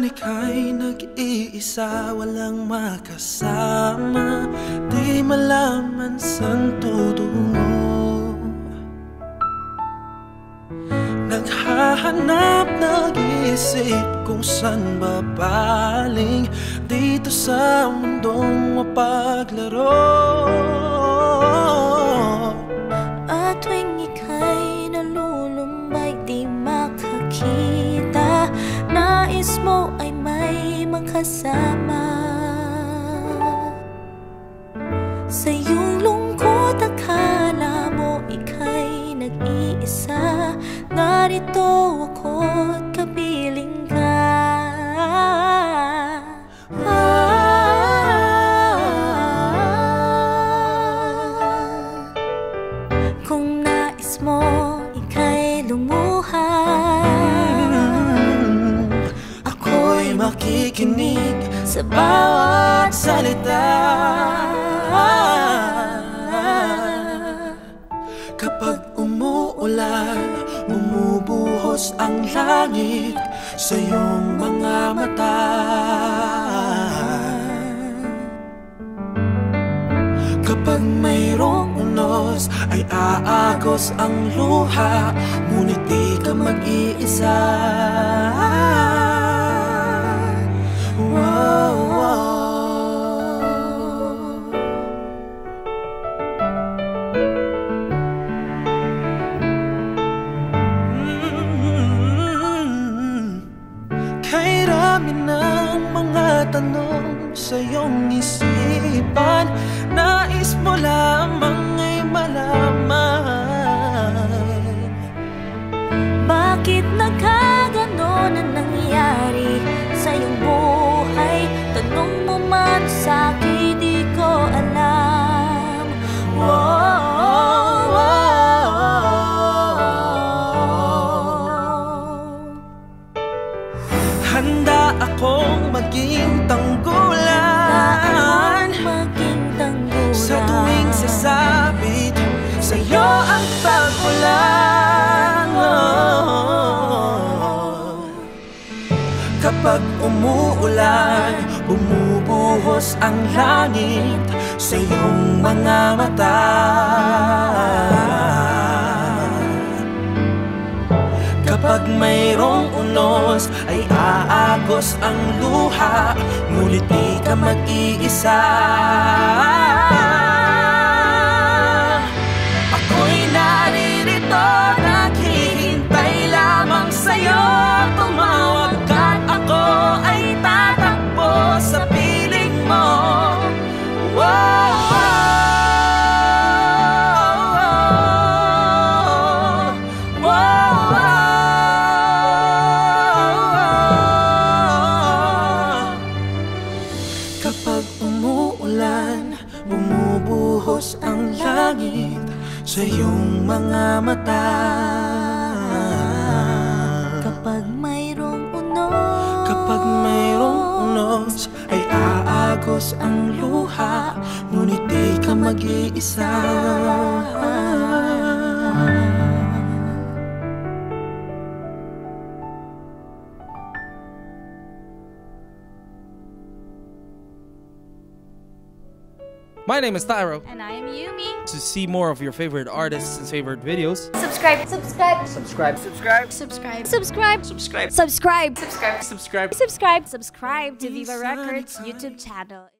ika'y nag-iisa, walang makasama, di malaman saan tutungo. Naghahanap, nag-iisip kung saan babaling dito sa mundong mapaglaro. At tuwing ika'y nalulumbay, di makakita, nais mo ay may makasama. Sa iyong lungkot, akala mo ika'y nag-iisa, narito ako't kapiling ka. Kung nais mo ika'y lumuha, ako'y makikinig sa bawat salita. Kapag umuulan, bumubuhos ang langit sa iyong mga mata. Kapag mayroong unos, ay aagos ang luha, ngunit di ka mag-iisa. Wow, wow. Kay rami ng mga tanong sa iyong isipan, nais mo lamang ay malaman. bakit nagkaganon ang nangyari sa iyong buhay? Tanong mo man sa'kin, di ko alam. Handa akong maging tanggulan sa tuwing sasabit sa'yo ang pag-ulan. Kapag umuulan, bumubuhos ang langit sa iyong mga mata. Kapag mayroong unos, ay aagos ang luha, ngunit di ka mag-iisa. Ako'y naririto, naghihintay lamang sa'yo. Tumawag ka't ako ay tatakbo sa piling mo. Kapag umuulan, bumubuhos ang langit sa iyong mga mata. Kapag mayroong unos, ay aagos ang luha, ngunit di ka mag-iisa. My name is Tyro. And I am Yumi. To see more of your favorite artists and favorite videos, Subscribe. subscribe. Subscribe. Subscribe. Subscribe. Subscribe. Subscribe. Subscribe to Viva Records YouTube channel.